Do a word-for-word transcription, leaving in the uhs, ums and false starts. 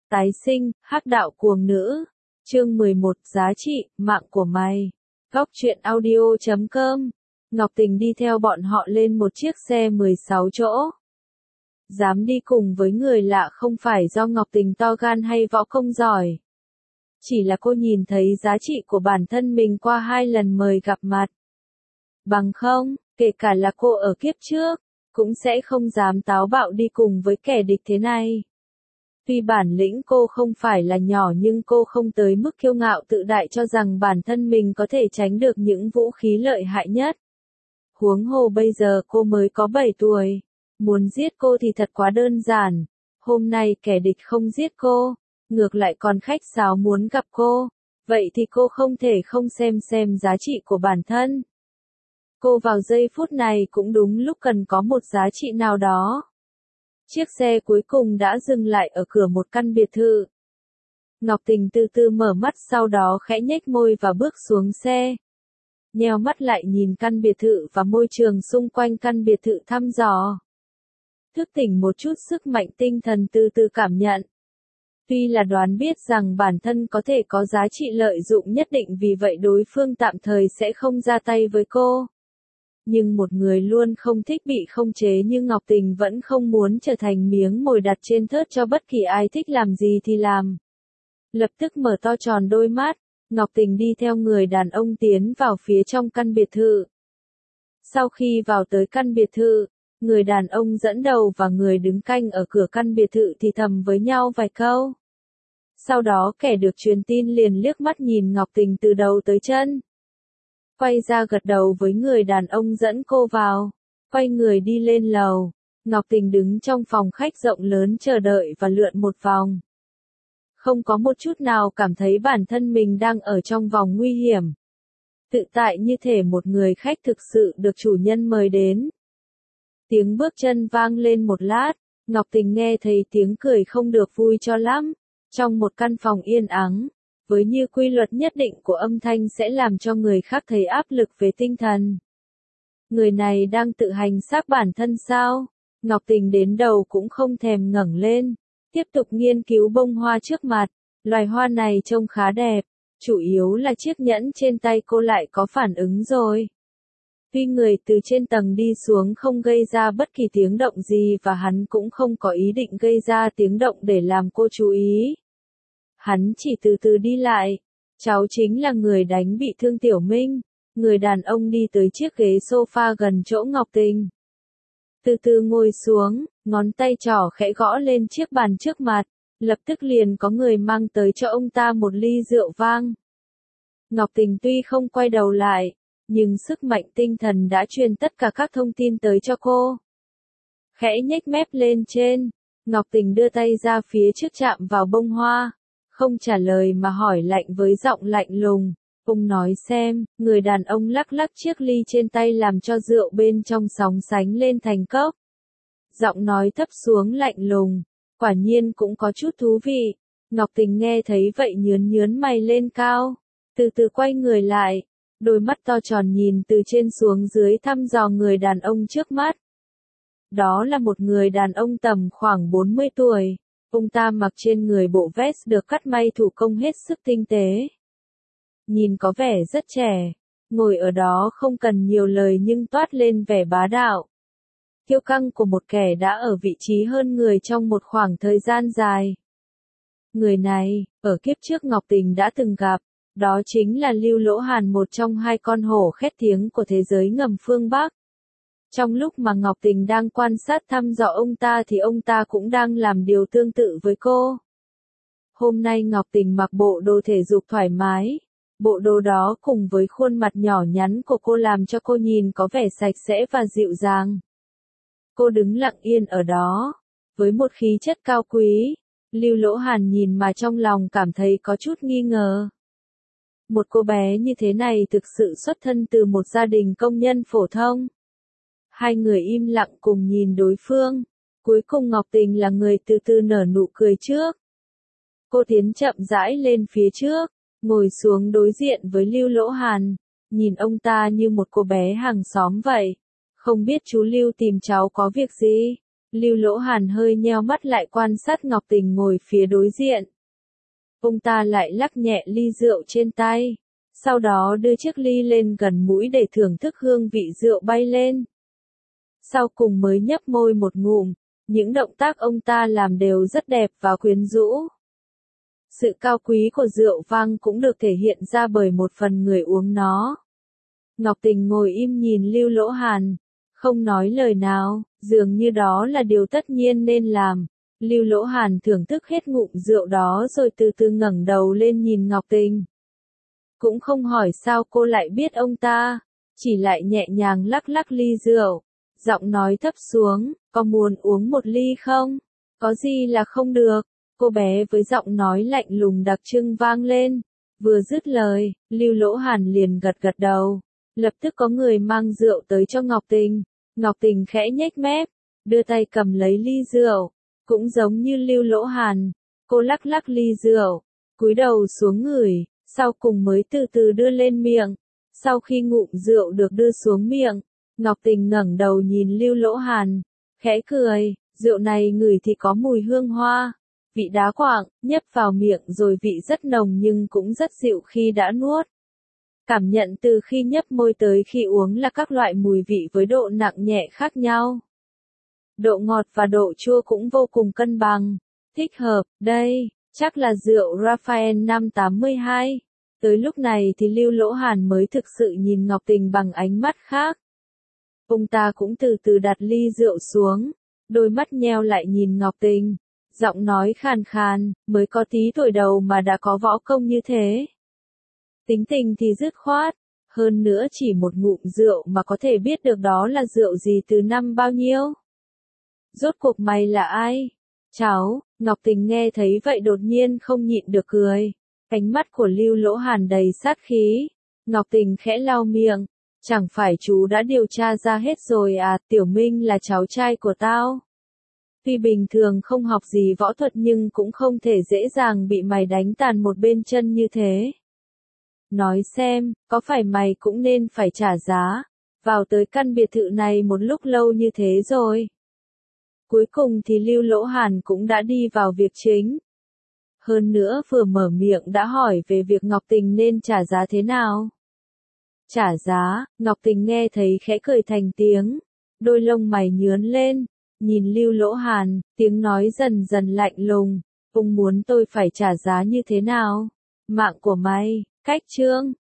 Tái sinh, hắc đạo cuồng nữ. Chương mười một, giá trị, mạng của mày. Góc truyện audio chấm com. Ngọc Tình đi theo bọn họ lên một chiếc xe mười sáu chỗ. Dám đi cùng với người lạ không phải do Ngọc Tình to gan hay võ công giỏi. Chỉ là cô nhìn thấy giá trị của bản thân mình qua hai lần mời gặp mặt. Bằng không, kể cả là cô ở kiếp trước, cũng sẽ không dám táo bạo đi cùng với kẻ địch thế này. Tuy bản lĩnh cô không phải là nhỏ nhưng cô không tới mức kiêu ngạo tự đại cho rằng bản thân mình có thể tránh được những vũ khí lợi hại nhất. Huống hồ bây giờ cô mới có bảy tuổi. Muốn giết cô thì thật quá đơn giản. Hôm nay kẻ địch không giết cô, ngược lại còn khách sáo muốn gặp cô. Vậy thì cô không thể không xem xem giá trị của bản thân. Cô vào giây phút này cũng đúng lúc cần có một giá trị nào đó. Chiếc xe cuối cùng đã dừng lại ở cửa một căn biệt thự. Ngọc Tình từ từ mở mắt sau đó khẽ nhếch môi và bước xuống xe. Nheo mắt lại nhìn căn biệt thự và môi trường xung quanh căn biệt thự thăm dò. Thức tỉnh một chút sức mạnh tinh thần từ từ cảm nhận. Tuy là đoán biết rằng bản thân có thể có giá trị lợi dụng nhất định vì vậy đối phương tạm thời sẽ không ra tay với cô. Nhưng một người luôn không thích bị khống chế như Ngọc Tình vẫn không muốn trở thành miếng mồi đặt trên thớt cho bất kỳ ai thích làm gì thì làm. Lập tức mở to tròn đôi mắt, Ngọc Tình đi theo người đàn ông tiến vào phía trong căn biệt thự. Sau khi vào tới căn biệt thự, người đàn ông dẫn đầu và người đứng canh ở cửa căn biệt thự thì thầm với nhau vài câu. Sau đó kẻ được truyền tin liền liếc mắt nhìn Ngọc Tình từ đầu tới chân. Quay ra gật đầu với người đàn ông dẫn cô vào, quay người đi lên lầu. Ngọc Tình đứng trong phòng khách rộng lớn chờ đợi và lượn một vòng. Không có một chút nào cảm thấy bản thân mình đang ở trong vòng nguy hiểm. Tự tại như thể một người khách thực sự được chủ nhân mời đến. Tiếng bước chân vang lên một lát, Ngọc Tình nghe thấy tiếng cười không được vui cho lắm. Trong một căn phòng yên ắng, với như quy luật nhất định của âm thanh sẽ làm cho người khác thấy áp lực về tinh thần. Người này đang tự hành xác bản thân sao? Ngọc Tình đến đầu cũng không thèm ngẩng lên, tiếp tục nghiên cứu bông hoa trước mặt. Loài hoa này trông khá đẹp, chủ yếu là chiếc nhẫn trên tay cô lại có phản ứng rồi. Tuy người từ trên tầng đi xuống không gây ra bất kỳ tiếng động gì và hắn cũng không có ý định gây ra tiếng động để làm cô chú ý. Hắn chỉ từ từ đi lại. Cháu chính là người đánh bị thương Tiểu Minh. Người đàn ông đi tới chiếc ghế sofa gần chỗ Ngọc Tình. Từ từ ngồi xuống, ngón tay trỏ khẽ gõ lên chiếc bàn trước mặt. Lập tức liền có người mang tới cho ông ta một ly rượu vang. Ngọc Tình tuy không quay đầu lại, nhưng sức mạnh tinh thần đã truyền tất cả các thông tin tới cho cô. Khẽ nhếch mép lên trên, Ngọc Tình đưa tay ra phía trước chạm vào bông hoa. Không trả lời mà hỏi lạnh với giọng lạnh lùng. Ông nói xem, người đàn ông lắc lắc chiếc ly trên tay làm cho rượu bên trong sóng sánh lên thành cốc. Giọng nói thấp xuống lạnh lùng, quả nhiên cũng có chút thú vị. Ngọc Tình nghe thấy vậy nhướn nhướn mày lên cao, từ từ quay người lại, đôi mắt to tròn nhìn từ trên xuống dưới thăm dò người đàn ông trước mắt. Đó là một người đàn ông tầm khoảng bốn mươi tuổi. Ông ta mặc trên người bộ vest được cắt may thủ công hết sức tinh tế. Nhìn có vẻ rất trẻ, ngồi ở đó không cần nhiều lời nhưng toát lên vẻ bá đạo. Kiêu căng của một kẻ đã ở vị trí hơn người trong một khoảng thời gian dài. Người này, ở kiếp trước Ngọc Tình đã từng gặp, đó chính là Lưu Lỗ Hàn, một trong hai con hổ khét tiếng của thế giới ngầm phương Bắc. Trong lúc mà Ngọc Tình đang quan sát thăm dò ông ta thì ông ta cũng đang làm điều tương tự với cô. Hôm nay Ngọc Tình mặc bộ đồ thể dục thoải mái. Bộ đồ đó cùng với khuôn mặt nhỏ nhắn của cô làm cho cô nhìn có vẻ sạch sẽ và dịu dàng. Cô đứng lặng yên ở đó, với một khí chất cao quý. Lưu Lỗ Hàn nhìn mà trong lòng cảm thấy có chút nghi ngờ. Một cô bé như thế này thực sự xuất thân từ một gia đình công nhân phổ thông. Hai người im lặng cùng nhìn đối phương. Cuối cùng Ngọc Tình là người từ từ nở nụ cười trước. Cô tiến chậm rãi lên phía trước, ngồi xuống đối diện với Lưu Lỗ Hàn, nhìn ông ta như một cô bé hàng xóm vậy. Không biết chú Lưu tìm cháu có việc gì? Lưu Lỗ Hàn hơi nheo mắt lại quan sát Ngọc Tình ngồi phía đối diện. Ông ta lại lắc nhẹ ly rượu trên tay, sau đó đưa chiếc ly lên gần mũi để thưởng thức hương vị rượu bay lên. Sau cùng mới nhấp môi một ngụm, những động tác ông ta làm đều rất đẹp và quyến rũ. Sự cao quý của rượu vang cũng được thể hiện ra bởi một phần người uống nó. Ngọc Tình ngồi im nhìn Lưu Lỗ Hàn, không nói lời nào, dường như đó là điều tất nhiên nên làm. Lưu Lỗ Hàn thưởng thức hết ngụm rượu đó rồi từ từ ngẩng đầu lên nhìn Ngọc Tình. Cũng không hỏi sao cô lại biết ông ta, chỉ lại nhẹ nhàng lắc lắc ly rượu, giọng nói thấp xuống, có muốn uống một ly không? Có gì là không được? Cô bé với giọng nói lạnh lùng đặc trưng vang lên. Vừa dứt lời, Lưu Lỗ Hàn liền gật gật đầu. Lập tức có người mang rượu tới cho Ngọc Tình. Ngọc Tình khẽ nhếch mép, đưa tay cầm lấy ly rượu. Cũng giống như Lưu Lỗ Hàn, cô lắc lắc ly rượu, cúi đầu xuống ngửi, sau cùng mới từ từ đưa lên miệng. Sau khi ngụm rượu được đưa xuống miệng, Ngọc Tình ngẩng đầu nhìn Lưu Lỗ Hàn, khẽ cười, rượu này ngửi thì có mùi hương hoa, vị đá quạng, nhấp vào miệng rồi vị rất nồng nhưng cũng rất dịu khi đã nuốt. Cảm nhận từ khi nhấp môi tới khi uống là các loại mùi vị với độ nặng nhẹ khác nhau. Độ ngọt và độ chua cũng vô cùng cân bằng, thích hợp, đây, chắc là rượu Raphael năm tám hai. Tới lúc này thì Lưu Lỗ Hàn mới thực sự nhìn Ngọc Tình bằng ánh mắt khác. Ông ta cũng từ từ đặt ly rượu xuống, đôi mắt nheo lại nhìn Ngọc Tình, giọng nói khàn khàn, mới có tí tuổi đầu mà đã có võ công như thế. Tính tình thì dứt khoát, hơn nữa chỉ một ngụm rượu mà có thể biết được đó là rượu gì từ năm bao nhiêu. Rốt cuộc mày là ai? Cháu, Ngọc Tình nghe thấy vậy đột nhiên không nhịn được cười. Ánh mắt của Lưu Lỗ Hàn đầy sát khí. Ngọc Tình khẽ lau miệng. Chẳng phải chú đã điều tra ra hết rồi à, Tiểu Minh là cháu trai của tao. Tuy bình thường không học gì võ thuật nhưng cũng không thể dễ dàng bị mày đánh tàn một bên chân như thế. Nói xem, có phải mày cũng nên phải trả giá, vào tới căn biệt thự này một lúc lâu như thế rồi. Cuối cùng thì Lưu Lỗ Hàn cũng đã đi vào việc chính. Hơn nữa vừa mở miệng đã hỏi về việc Ngọc Tình nên trả giá thế nào. Trả giá, Ngọc Tình nghe thấy khẽ cười thành tiếng. Đôi lông mày nhướn lên, nhìn Lưu Lỗ Hàn, tiếng nói dần dần lạnh lùng. Ông muốn tôi phải trả giá như thế nào? Mạng của mày, cách chương.